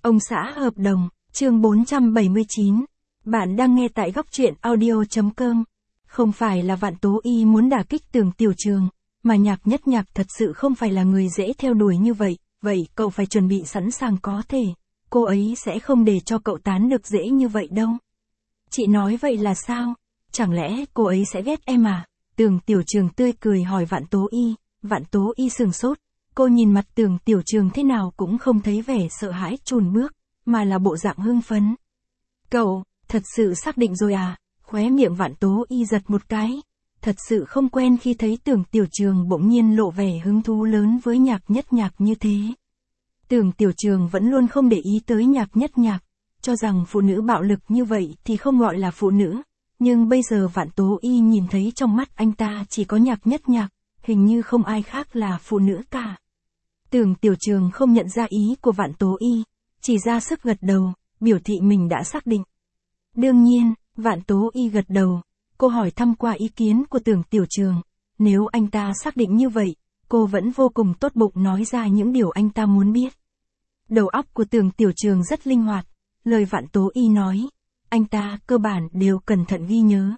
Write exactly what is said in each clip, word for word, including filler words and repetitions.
Ông xã hợp đồng, chương bốn trăm bảy mươi chín. Bạn đang nghe tại góc truyện audio chấm com. Không phải là Vạn Tố Y muốn đả kích Tưởng Tiểu Trường, mà Nhạc Nhất Nhạc thật sự không phải là người dễ theo đuổi như vậy, vậy cậu phải chuẩn bị sẵn sàng, có thể cô ấy sẽ không để cho cậu tán được dễ như vậy đâu. Chị nói vậy là sao? Chẳng lẽ cô ấy sẽ ghét em à? Tưởng Tiểu Trường tươi cười hỏi Vạn Tố Y. Vạn Tố Y sừng sốt, cô nhìn mặt Tưởng Tiểu Trường thế nào cũng không thấy vẻ sợ hãi chùn bước, mà là bộ dạng hưng phấn. Cậu, thật sự xác định rồi à? Khóe miệng Vạn Tố Y giật một cái. Thật sự không quen khi thấy Tưởng Tiểu Trường bỗng nhiên lộ vẻ hứng thú lớn với Nhạc Nhất Nhạc như thế. Tưởng Tiểu Trường vẫn luôn không để ý tới Nhạc Nhất Nhạc, cho rằng phụ nữ bạo lực như vậy thì không gọi là phụ nữ. Nhưng bây giờ Vạn Tố Y nhìn thấy trong mắt anh ta chỉ có Nhạc Nhất Nhạc, hình như không ai khác là phụ nữ cả. Tưởng Tiểu Trường không nhận ra ý của Vạn Tố Y, chỉ ra sức gật đầu, biểu thị mình đã xác định. Đương nhiên, Vạn Tố Y gật đầu, cô hỏi thăm qua ý kiến của Tưởng Tiểu Trường. Nếu anh ta xác định như vậy, cô vẫn vô cùng tốt bụng nói ra những điều anh ta muốn biết. Đầu óc của Tưởng Tiểu Trường rất linh hoạt, lời Vạn Tố Y nói, anh ta cơ bản đều cẩn thận ghi nhớ.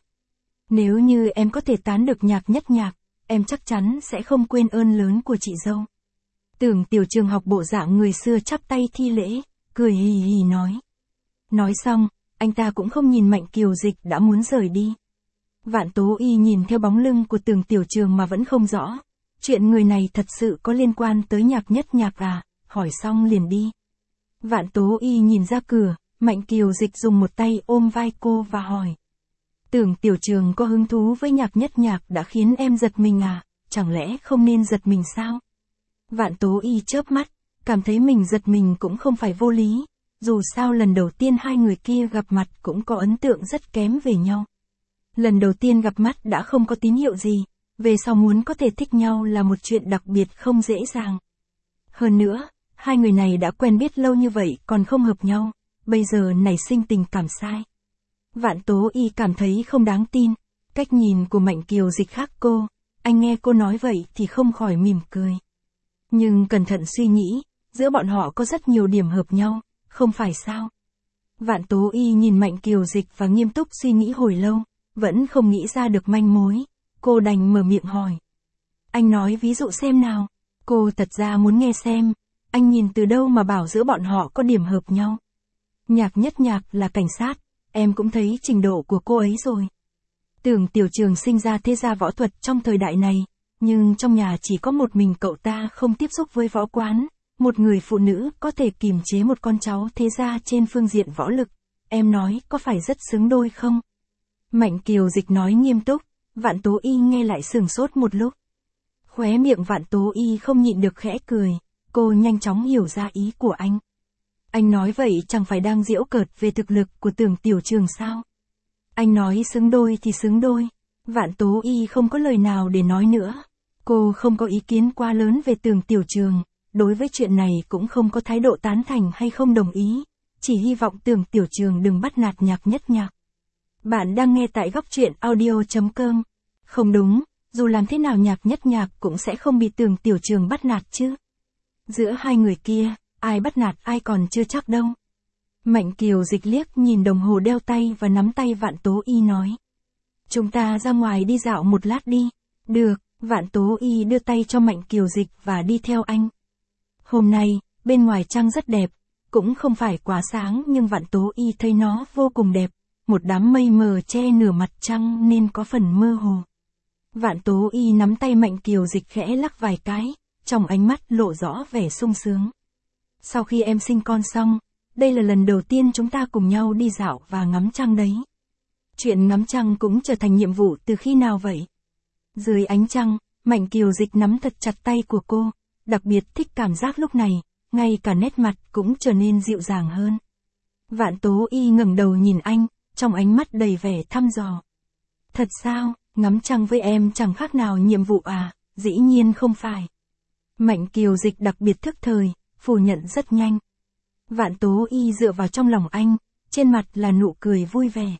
Nếu như em có thể tán được Nhạc Nhất Nhạc, em chắc chắn sẽ không quên ơn lớn của chị dâu. Tưởng Tiểu Trường học bộ dạng người xưa chắp tay thi lễ, cười hì hì nói. Nói xong, anh ta cũng không nhìn Mạnh Kiều Dịch đã muốn rời đi. Vạn Tố Y nhìn theo bóng lưng của Tưởng Tiểu Trường mà vẫn không rõ. Chuyện người này thật sự có liên quan tới Nhạc Nhất Nhạc à, hỏi xong liền đi. Vạn Tố Y nhìn ra cửa, Mạnh Kiều Dịch dùng một tay ôm vai cô và hỏi. Tưởng Tiểu Trường có hứng thú với Nhạc Nhất Nhạc đã khiến em giật mình à, chẳng lẽ không nên giật mình sao? Vạn Tố Y chớp mắt, cảm thấy mình giật mình cũng không phải vô lý, dù sao lần đầu tiên hai người kia gặp mặt cũng có ấn tượng rất kém về nhau. Lần đầu tiên gặp mắt đã không có tín hiệu gì, về sau muốn có thể thích nhau là một chuyện đặc biệt không dễ dàng. Hơn nữa, hai người này đã quen biết lâu như vậy còn không hợp nhau, bây giờ nảy sinh tình cảm sai. Vạn Tố Y cảm thấy không đáng tin, cách nhìn của Mạnh Kiều Dịch khác cô, anh nghe cô nói vậy thì không khỏi mỉm cười. Nhưng cẩn thận suy nghĩ, giữa bọn họ có rất nhiều điểm hợp nhau, không phải sao? Vạn Tố Y nhìn Mạnh Kiều Dịch và nghiêm túc suy nghĩ hồi lâu, vẫn không nghĩ ra được manh mối, cô đành mở miệng hỏi. Anh nói ví dụ xem nào, cô thật ra muốn nghe xem, anh nhìn từ đâu mà bảo giữa bọn họ có điểm hợp nhau. Nhạc Nhất Nhạc là cảnh sát, em cũng thấy trình độ của cô ấy rồi. Tưởng Tiểu Trường sinh ra thế gia võ thuật trong thời đại này, nhưng trong nhà chỉ có một mình cậu ta không tiếp xúc với võ quán, một người phụ nữ có thể kiềm chế một con cháu thế gia trên phương diện võ lực, em nói có phải rất xứng đôi không? Mạnh Kiều Dịch nói nghiêm túc, Vạn Tố Y nghe lại sửng sốt một lúc. Khóe miệng Vạn Tố Y không nhịn được khẽ cười, cô nhanh chóng hiểu ra ý của anh. Anh nói vậy chẳng phải đang giễu cợt về thực lực của Tưởng Tiểu Trường sao? Anh nói xứng đôi thì xứng đôi. Vạn Tố Y không có lời nào để nói nữa. Cô không có ý kiến quá lớn về Tưởng Tiểu Trường, đối với chuyện này cũng không có thái độ tán thành hay không đồng ý, chỉ hy vọng Tưởng Tiểu Trường đừng bắt nạt Nhạc Nhất Nhạc. Bạn đang nghe tại góc truyện audio chấm com. Không đúng, dù làm thế nào Nhạc Nhất Nhạc cũng sẽ không bị Tưởng Tiểu Trường bắt nạt chứ. Giữa hai người kia, ai bắt nạt ai còn chưa chắc đâu. Mạnh Kiều Dịch liếc nhìn đồng hồ đeo tay và nắm tay Vạn Tố Y nói. Chúng ta ra ngoài đi dạo một lát đi. Được, Vạn Tố Y đưa tay cho Mạnh Kiều Dịch và đi theo anh. Hôm nay, bên ngoài trăng rất đẹp, cũng không phải quá sáng nhưng Vạn Tố Y thấy nó vô cùng đẹp. Một đám mây mờ che nửa mặt trăng nên có phần mơ hồ. Vạn Tố Y nắm tay Mạnh Kiều Dịch khẽ lắc vài cái, trong ánh mắt lộ rõ vẻ sung sướng. Sau khi em sinh con xong, đây là lần đầu tiên chúng ta cùng nhau đi dạo và ngắm trăng đấy. Chuyện ngắm trăng cũng trở thành nhiệm vụ từ khi nào vậy? Dưới ánh trăng, Mạnh Kiều Dịch nắm thật chặt tay của cô, đặc biệt thích cảm giác lúc này, ngay cả nét mặt cũng trở nên dịu dàng hơn. Vạn Tố Y ngẩng đầu nhìn anh, trong ánh mắt đầy vẻ thăm dò. Thật sao, ngắm trăng với em chẳng khác nào nhiệm vụ à? Dĩ nhiên không phải. Mạnh Kiều Dịch đặc biệt thức thời, phủ nhận rất nhanh. Vạn Tố Y dựa vào trong lòng anh, trên mặt là nụ cười vui vẻ.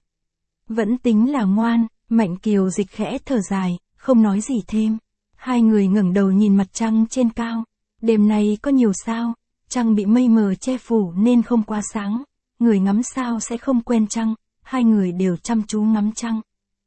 Vẫn tính là ngoan, Mạnh Kiều Dịch khẽ thở dài, không nói gì thêm. Hai người ngẩng đầu nhìn mặt trăng trên cao. Đêm nay có nhiều sao, trăng bị mây mờ che phủ nên không quá sáng, người ngắm sao sẽ không quen trăng, hai người đều chăm chú ngắm trăng.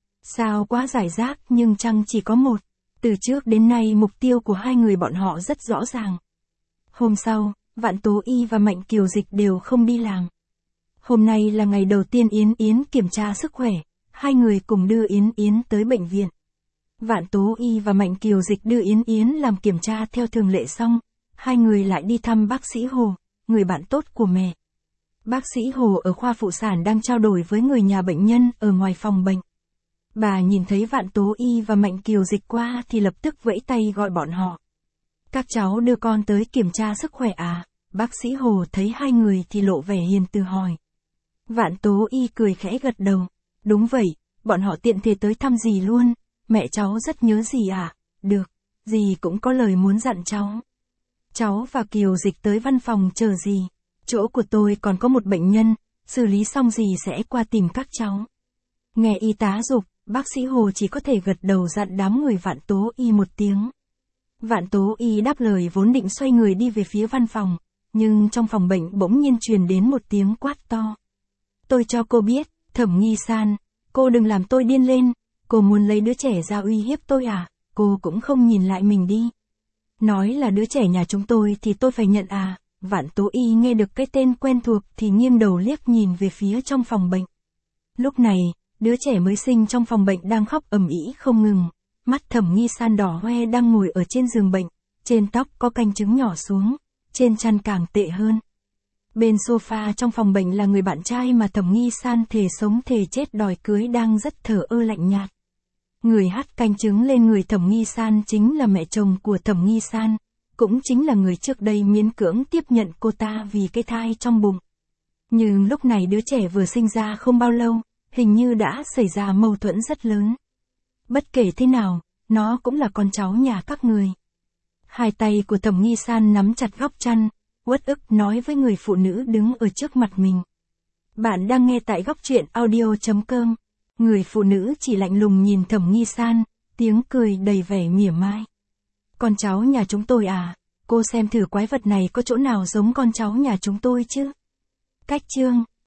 Sao quá rải rác nhưng trăng chỉ có một, từ trước đến nay mục tiêu của hai người bọn họ rất rõ ràng. Hôm sau, Vạn Tố Y và Mạnh Kiều Dịch đều không đi làm. Hôm nay là ngày đầu tiên Yến Yến kiểm tra sức khỏe, hai người cùng đưa Yến Yến tới bệnh viện. Vạn Tố Y và Mạnh Kiều Dịch đưa Yến Yến làm kiểm tra theo thường lệ xong, hai người lại đi thăm bác sĩ Hồ, người bạn tốt của mẹ. Bác sĩ Hồ ở khoa phụ sản đang trao đổi với người nhà bệnh nhân ở ngoài phòng bệnh. Bà nhìn thấy Vạn Tố Y và Mạnh Kiều Dịch qua thì lập tức vẫy tay gọi bọn họ. Các cháu đưa con tới kiểm tra sức khỏe à? Bác sĩ Hồ thấy hai người thì lộ vẻ hiền từ hỏi. Vạn Tố Y cười khẽ gật đầu. Đúng vậy, bọn họ tiện thể tới thăm dì luôn. Mẹ cháu rất nhớ dì à? Được, dì cũng có lời muốn dặn cháu. Cháu và Kiều Dịch tới văn phòng chờ dì. Chỗ của tôi còn có một bệnh nhân, xử lý xong dì sẽ qua tìm các cháu. Nghe y tá giục, bác sĩ Hồ chỉ có thể gật đầu dặn đám người Vạn Tố Y một tiếng. Vạn Tố Y đáp lời vốn định xoay người đi về phía văn phòng, nhưng trong phòng bệnh bỗng nhiên truyền đến một tiếng quát to. Tôi cho cô biết, Thẩm Nghi San, cô đừng làm tôi điên lên, cô muốn lấy đứa trẻ ra uy hiếp tôi à, cô cũng không nhìn lại mình đi. Nói là đứa trẻ nhà chúng tôi thì tôi phải nhận à, Vạn Tố Y nghe được cái tên quen thuộc thì nghiêng đầu liếc nhìn về phía trong phòng bệnh. Lúc này, đứa trẻ mới sinh trong phòng bệnh đang khóc ầm ĩ không ngừng, mắt Thẩm Nghi San đỏ hoe đang ngồi ở trên giường bệnh, trên tóc có canh trứng nhỏ xuống, trên chăn càng tệ hơn. Bên sofa trong phòng bệnh là người bạn trai mà Thẩm Nghi San thề sống thề chết đòi cưới đang rất thờ ơ lạnh nhạt. Người hắt canh trứng lên người Thẩm Nghi San chính là mẹ chồng của Thẩm Nghi San, cũng chính là người trước đây miễn cưỡng tiếp nhận cô ta vì cái thai trong bụng. Nhưng lúc này đứa trẻ vừa sinh ra không bao lâu, hình như đã xảy ra mâu thuẫn rất lớn. Bất kể thế nào, nó cũng là con cháu nhà các người. Hai tay của Thẩm Nghi San nắm chặt góc chăn, uất ức nói với người phụ nữ đứng ở trước mặt mình. Bạn đang nghe tại góc truyện audio chấm com. Người phụ nữ chỉ lạnh lùng nhìn Thẩm Nghi San, tiếng cười đầy vẻ mỉa mai. Con cháu nhà chúng tôi à, cô xem thử quái vật này có chỗ nào giống con cháu nhà chúng tôi chứ? Cách chương